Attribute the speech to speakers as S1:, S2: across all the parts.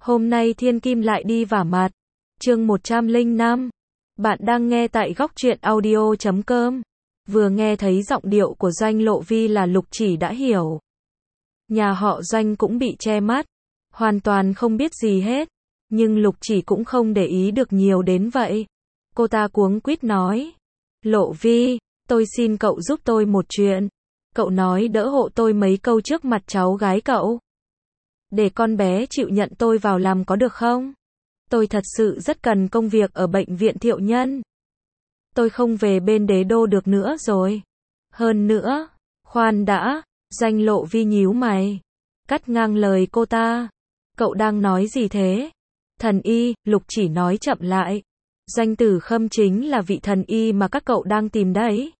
S1: Hôm nay Thiên Kim lại đi vả mặt. Chương 105. Bạn đang nghe tại góc truyện audio.com. Vừa nghe thấy giọng điệu của Doanh Lộ Vi là Lục Chỉ đã hiểu. Nhà họ Doanh cũng bị che mắt, hoàn toàn không biết gì hết. Nhưng Lục Chỉ cũng không để ý được nhiều đến vậy. Cô ta cuống quýt nói. Lộ Vi, tôi xin cậu giúp tôi một chuyện. Cậu nói đỡ hộ tôi mấy câu trước mặt cháu gái cậu. Để con bé chịu nhận tôi vào làm có được không? Tôi thật sự rất cần công việc ở bệnh viện Thiệu Nhân. Tôi không về bên đế đô được nữa rồi. Hơn nữa, khoan đã, Doanh Lộ Vi nhíu mày, cắt ngang lời cô ta. Cậu đang nói gì thế? Thần y, Lục Chỉ nói chậm lại. Doanh Tử Khâm chính là vị thần y mà các cậu đang tìm đấy.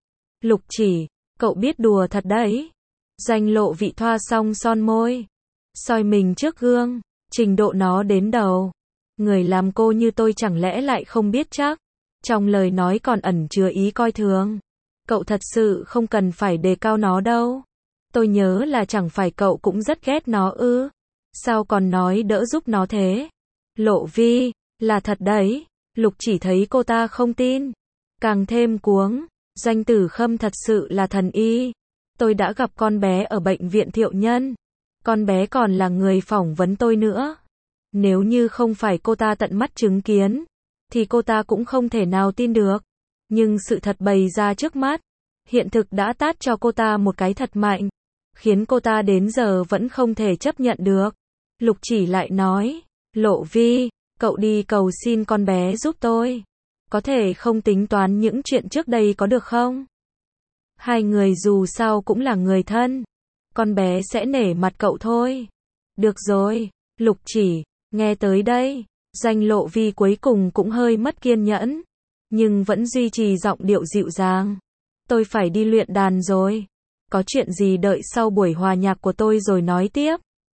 S1: Lục Chỉ, cậu biết đùa thật đấy. Doanh Lộ Vi thoa xong son môi, soi mình trước gương, trình độ nó đến đầu. Người làm cô như tôi chẳng lẽ lại không biết chắc. Trong lời nói còn ẩn chứa ý coi thường. Cậu thật sự không cần phải đề cao nó đâu. Tôi nhớ là chẳng phải cậu cũng rất ghét nó ư? Sao còn nói đỡ giúp nó thế? Lộ Vi, là thật đấy. Lục Chỉ thấy cô ta không tin, càng thêm cuống. Doanh Tử Khâm thật sự là thần y. Tôi đã gặp con bé ở bệnh viện Thiệu Nhân. Con bé còn là người phỏng vấn tôi nữa. Nếu như không phải cô ta tận mắt chứng kiến, thì cô ta cũng không thể nào tin được. Nhưng sự thật bày ra trước mắt, hiện thực đã tát cho cô ta một cái thật mạnh, khiến cô ta đến giờ vẫn không thể chấp nhận được. Lục Chỉ lại nói, Lộ Vi, cậu đi cầu xin con bé giúp tôi. Có thể không tính toán những chuyện trước đây có được không? Hai người dù sao cũng là người thân. Con bé sẽ nể mặt cậu thôi. Được rồi, Lục Chỉ, nghe tới đây, Doanh Lộ Vi cuối cùng cũng hơi mất kiên nhẫn, nhưng vẫn duy trì giọng điệu dịu dàng. Tôi phải đi luyện đàn rồi. Có chuyện gì đợi sau buổi hòa nhạc của tôi rồi nói tiếp.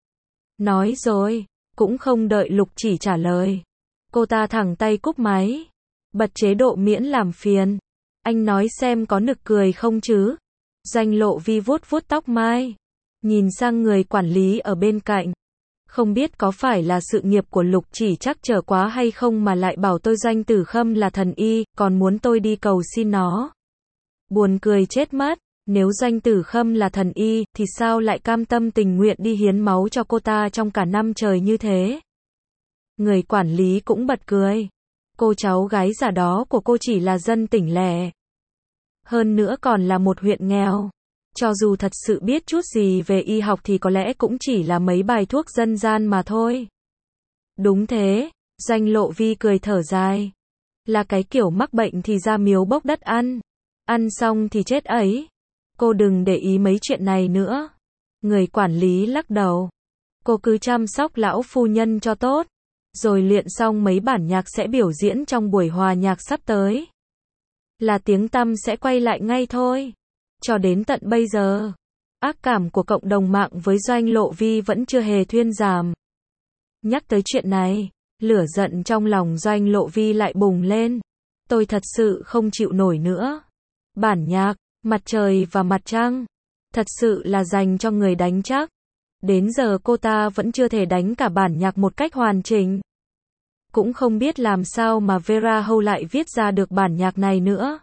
S1: Nói rồi, cũng không đợi Lục Chỉ trả lời. Cô ta thẳng tay cúp máy, bật chế độ miễn làm phiền. Anh nói xem có nực cười không chứ? Doanh Lộ Vi vuốt vuốt tóc mai, nhìn sang người quản lý ở bên cạnh. Không biết có phải là sự nghiệp của Lục Chỉ trắc trở quá hay không mà lại bảo tôi Doanh Tử Khâm là thần y, còn muốn tôi đi cầu xin nó. Buồn cười chết mất, nếu Doanh Tử Khâm là thần y, thì sao lại cam tâm tình nguyện đi hiến máu cho cô ta trong cả năm trời như thế? Người quản lý cũng bật cười. Cô cháu gái già đó của cô chỉ là dân tỉnh lẻ. Hơn nữa còn là một huyện nghèo. Cho dù thật sự biết chút gì về y học thì có lẽ cũng chỉ là mấy bài thuốc dân gian mà thôi. Đúng thế, Doanh Lộ Vi cười thở dài. Là cái kiểu mắc bệnh thì ra miếu bốc đất ăn. Ăn xong thì chết ấy. Cô đừng để ý mấy chuyện này nữa. Người quản lý lắc đầu. Cô cứ chăm sóc lão phu nhân cho tốt. Rồi luyện xong mấy bản nhạc sẽ biểu diễn trong buổi hòa nhạc sắp tới. Là tiếng tăm sẽ quay lại ngay thôi. Cho đến tận bây giờ, ác cảm của cộng đồng mạng với Doanh Lộ Vi vẫn chưa hề thuyên giảm. Nhắc tới chuyện này, lửa giận trong lòng Doanh Lộ Vi lại bùng lên. Tôi thật sự không chịu nổi nữa. Bản nhạc, Mặt Trời và Mặt Trăng, thật sự là dành cho người đánh chắc. Đến giờ cô ta vẫn chưa thể đánh cả bản nhạc một cách hoàn chỉnh. Cũng không biết làm sao mà Vera Hâu lại viết ra được bản nhạc này nữa.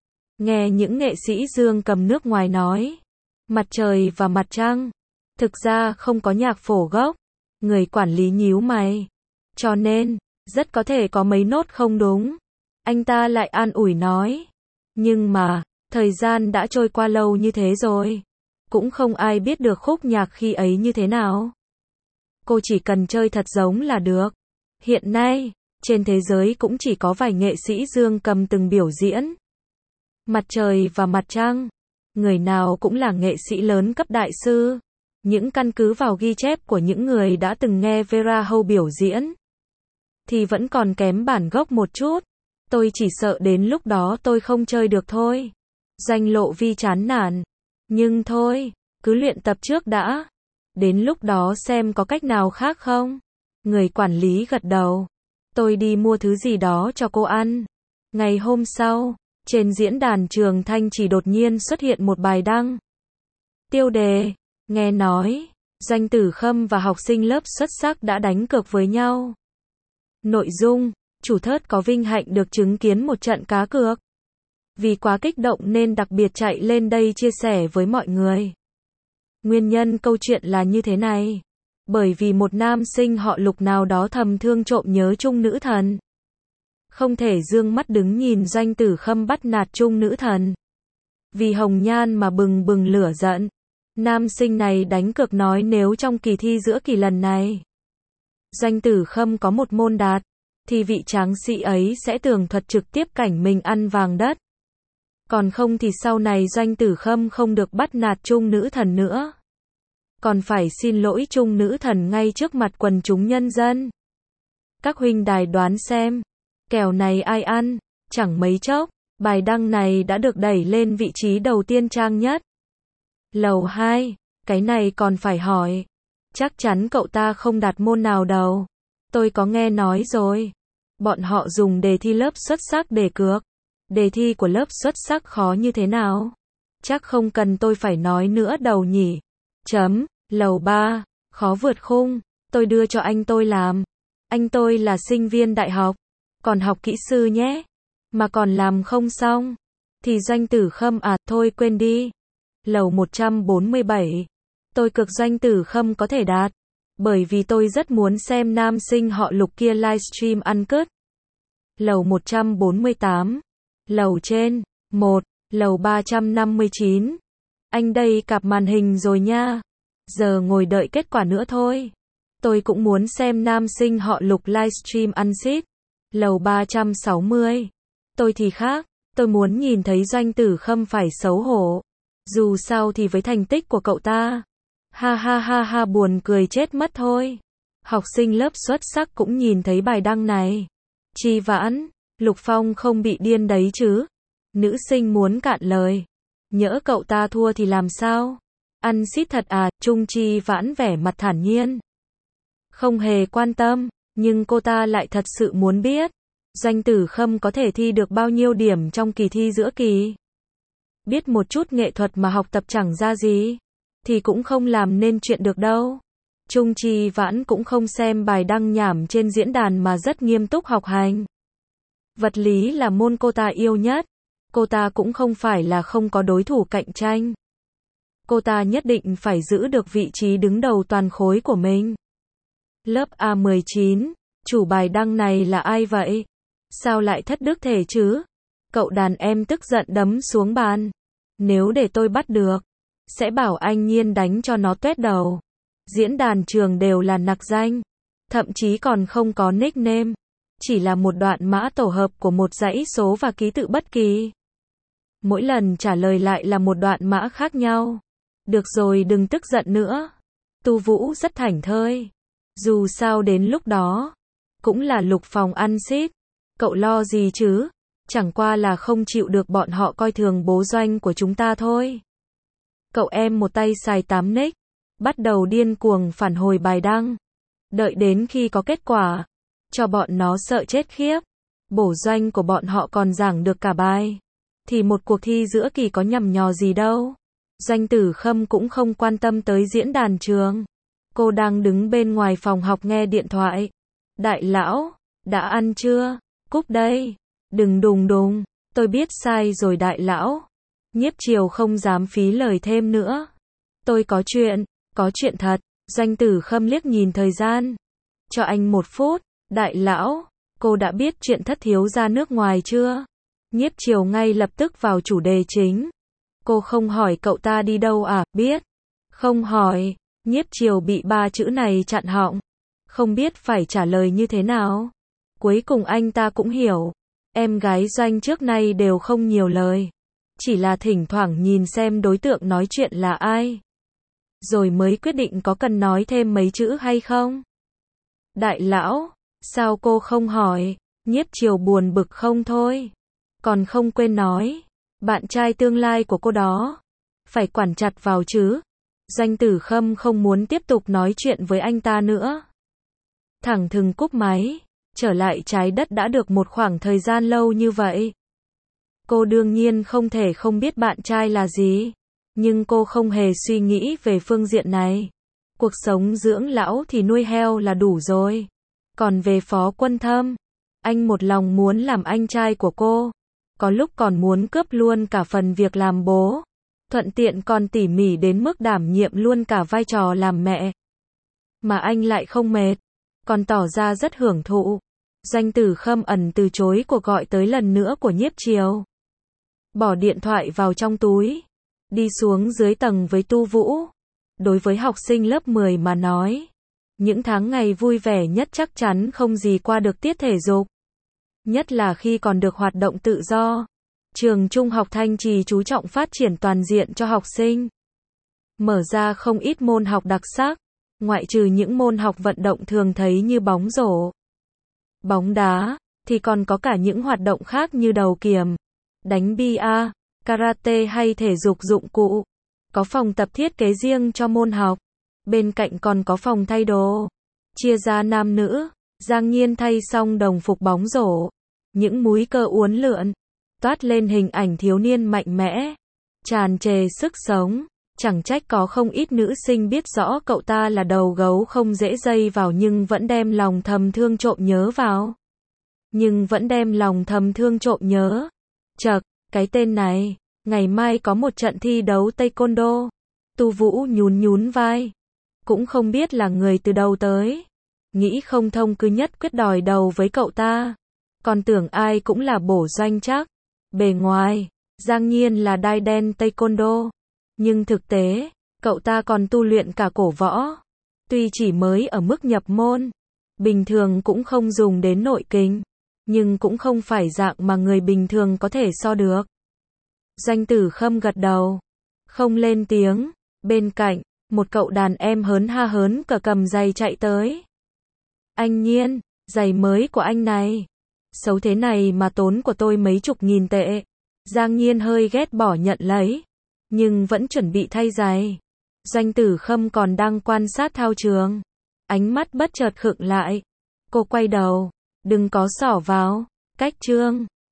S1: Nghe những nghệ sĩ dương cầm nước ngoài nói, Mặt Trời và Mặt Trăng, thực ra không có nhạc phổ gốc. Người quản lý nhíu mày. Cho nên, rất có thể có mấy nốt không đúng. Anh ta lại an ủi nói. Nhưng mà, thời gian đã trôi qua lâu như thế rồi. Cũng không ai biết được khúc nhạc khi ấy như thế nào. Cô chỉ cần chơi thật giống là được. Hiện nay, trên thế giới cũng chỉ có vài nghệ sĩ dương cầm từng biểu diễn. Mặt Trời và Mặt Trăng, người nào cũng là nghệ sĩ lớn cấp đại sư. Những căn cứ vào ghi chép của những người đã từng nghe Vera Hâu biểu diễn, thì vẫn còn kém bản gốc một chút. Tôi chỉ sợ đến lúc đó tôi không chơi được thôi. Doanh Lộ Vi chán nản. Nhưng thôi, cứ luyện tập trước đã. Đến lúc đó xem có cách nào khác không. Người quản lý gật đầu. Tôi đi mua thứ gì đó cho cô ăn. Ngày hôm sau, trên diễn đàn Trường Thanh chỉ đột nhiên xuất hiện một bài đăng. Tiêu đề, nghe nói, Doanh Tử Khâm và học sinh lớp xuất sắc đã đánh cược với nhau. Nội dung, chủ thớt có vinh hạnh được chứng kiến một trận cá cược. Vì quá kích động nên đặc biệt chạy lên đây chia sẻ với mọi người. Nguyên nhân câu chuyện là như thế này. Bởi vì một nam sinh họ Lục nào đó thầm thương trộm nhớ chung nữ thần. Không thể dương mắt đứng nhìn Doanh Tử Khâm bắt nạt chung nữ thần. Vì hồng nhan mà bừng bừng lửa giận. Nam sinh này đánh cược nói nếu trong kỳ thi giữa kỳ lần này Doanh Tử Khâm có một môn đạt, thì vị tráng sĩ ấy sẽ tường thuật trực tiếp cảnh mình ăn vàng đất. Còn không thì sau này Doanh Tử Khâm không được bắt nạt chung nữ thần nữa. Còn phải xin lỗi chung nữ thần ngay trước mặt quần chúng nhân dân. Các huynh đài đoán xem, kèo này ai ăn? Chẳng mấy chốc, bài đăng này đã được đẩy lên vị trí đầu tiên trang nhất. Lầu 2, cái này còn phải hỏi. Chắc chắn cậu ta không đạt môn nào đâu. Tôi có nghe nói rồi. Bọn họ dùng đề thi lớp xuất sắc để cược. Đề thi của lớp xuất sắc khó như thế nào? Chắc không cần tôi phải nói nữa đâu nhỉ. Lầu 3, khó vượt khung. Tôi đưa cho anh tôi làm. Anh tôi là sinh viên đại học. Còn học kỹ sư nhé. Mà còn làm không xong. Thì Doanh Tử Khâm thôi quên đi. Lầu 147. Tôi cực Doanh Tử Khâm có thể đạt. Bởi vì tôi rất muốn xem nam sinh họ Lục kia livestream ăn cứt. Lầu 148. Lầu trên. 1. Lầu 359. Anh đây cặp màn hình rồi nha. Giờ ngồi đợi kết quả nữa thôi. Tôi cũng muốn xem nam sinh họ Lục livestream ăn xít. Lầu 360. Tôi thì khác. Tôi muốn nhìn thấy Doanh Tử Khâm phải xấu hổ. Dù sao thì với thành tích của cậu ta. Ha ha ha ha, buồn cười chết mất thôi. Học sinh lớp xuất sắc cũng nhìn thấy bài đăng này. Chi vãn, Lục Phong không bị điên đấy chứ. Nữ sinh muốn cạn lời. Nhỡ cậu ta thua thì làm sao? Ăn xít thật à? Trung Chi vãn vẻ mặt thản nhiên. Không hề quan tâm, nhưng cô ta lại thật sự muốn biết. Doanh Tử Khâm có thể thi được bao nhiêu điểm trong kỳ thi giữa kỳ. Biết một chút nghệ thuật mà học tập chẳng ra gì, thì cũng không làm nên chuyện được đâu. Trung Chi vãn cũng không xem bài đăng nhảm trên diễn đàn mà rất nghiêm túc học hành. Vật lý là môn cô ta yêu nhất. Cô ta cũng không phải là không có đối thủ cạnh tranh. Cô ta nhất định phải giữ được vị trí đứng đầu toàn khối của mình. Lớp A19, chủ bài đăng này là ai vậy? Sao lại thất đức thể chứ? Cậu đàn em tức giận đấm xuống bàn. Nếu để tôi bắt được, sẽ bảo anh Nhiên đánh cho nó tuét đầu. Diễn đàn trường đều là nặc danh. Thậm chí còn không có nickname. Chỉ là một đoạn mã tổ hợp của một dãy số và ký tự bất kỳ. Mỗi lần trả lời lại là một đoạn mã khác nhau. Được rồi, đừng tức giận nữa. Tu Vũ rất thảnh thơi. Dù sao đến lúc đó, cũng là Lục Phòng ăn xít. Cậu lo gì chứ? Chẳng qua là không chịu được bọn họ coi thường bố Doanh của chúng ta thôi. Cậu em một tay xài 8 nick, bắt đầu điên cuồng phản hồi bài đăng. Đợi đến khi có kết quả, cho bọn nó sợ chết khiếp. Bổ Doanh của bọn họ còn giảng được cả bài. Thì một cuộc thi giữa kỳ có nhằm nhò gì đâu. Doanh Tử Khâm cũng không quan tâm tới diễn đàn trường. Cô đang đứng bên ngoài phòng học nghe điện thoại. Đại lão, đã ăn chưa? Cúp đây. Đừng đùng đùng. Tôi biết sai rồi đại lão. Nhiếp Triều không dám phí lời thêm nữa. Tôi có chuyện thật. Doanh Tử Khâm liếc nhìn thời gian. Cho anh 1 phút. Đại lão, cô đã biết chuyện thất thiếu gia nước ngoài chưa? Nhiếp Triều ngay lập tức vào chủ đề chính. Cô không hỏi cậu ta đi đâu à? Biết. Không hỏi. Nhiếp Triều bị 3 chữ này chặn họng. Không biết phải trả lời như thế nào. Cuối cùng anh ta cũng hiểu. Em gái Doanh trước nay đều không nhiều lời. Chỉ là thỉnh thoảng nhìn xem đối tượng nói chuyện là ai. Rồi mới quyết định có cần nói thêm mấy chữ hay không. Đại lão, sao cô không hỏi? Nhiếp Triều buồn bực không thôi. Còn không quên nói. Bạn trai tương lai của cô đó. Phải quản chặt vào chứ. Doanh Tử Khâm không muốn tiếp tục nói chuyện với anh ta nữa. Thẳng thừng cúp máy. Trở lại trái đất đã được một khoảng thời gian lâu như vậy. Cô đương nhiên không thể không biết bạn trai là gì. Nhưng cô không hề suy nghĩ về phương diện này. Cuộc sống dưỡng lão thì nuôi heo là đủ rồi. Còn về Phó Quân Thâm, anh một lòng muốn làm anh trai của cô. Có lúc còn muốn cướp luôn cả phần việc làm bố. Thuận tiện còn tỉ mỉ đến mức đảm nhiệm luôn cả vai trò làm mẹ. Mà anh lại không mệt, còn tỏ ra rất hưởng thụ. Doanh Tử Khâm ẩn từ chối cuộc gọi tới lần nữa của Nhiếp Triều. Bỏ điện thoại vào trong túi, đi xuống dưới tầng với Tu Vũ. Đối với học sinh lớp 10 mà nói, những tháng ngày vui vẻ nhất chắc chắn không gì qua được tiết thể dục. Nhất là khi còn được hoạt động tự do. Trường Trung học Thanh Trì chú trọng phát triển toàn diện cho học sinh. Mở ra không ít môn học đặc sắc, ngoại trừ những môn học vận động thường thấy như bóng rổ, bóng đá, thì còn có cả những hoạt động khác như đầu kiềm, đánh bia, karate hay thể dục dụng cụ. Có phòng tập thiết kế riêng cho môn học. Bên cạnh còn có phòng thay đồ. Chia ra nam nữ. Giang Nhiên thay xong đồng phục bóng rổ. Những múi cơ uốn lượn. Toát lên hình ảnh thiếu niên mạnh mẽ. Tràn trề sức sống. Chẳng trách có không ít nữ sinh biết rõ cậu ta là đầu gấu không dễ dây vào nhưng vẫn đem lòng thầm thương trộm nhớ vào. Chậc, cái tên này. Ngày mai có một trận thi đấu taekwondo. Tu Vũ nhún vai. Cũng không biết là người từ đâu tới. Nghĩ không thông cứ nhất quyết đòi đầu với cậu ta. Còn tưởng ai cũng là bổ Doanh chắc. Bề ngoài, Giang Nhiên là đai đen taekwondo. Nhưng thực tế, cậu ta còn tu luyện cả cổ võ. Tuy chỉ mới ở mức nhập môn, bình thường cũng không dùng đến nội kình. Nhưng cũng không phải dạng mà người bình thường có thể so được. Doanh Tử Khâm gật đầu, không lên tiếng. Bên cạnh, một cậu đàn em hớn cờ cầm giày chạy tới. Anh Nhiên, giày mới của anh này. Xấu thế này mà tốn của tôi mấy chục nghìn tệ. Giang Nhiên hơi ghét bỏ nhận lấy, nhưng vẫn chuẩn bị thay giày. Doanh Tử Khâm còn đang quan sát thao trường. Ánh mắt bất chợt khựng lại. Cô quay đầu, đừng có xỏ vào. Cách Trương.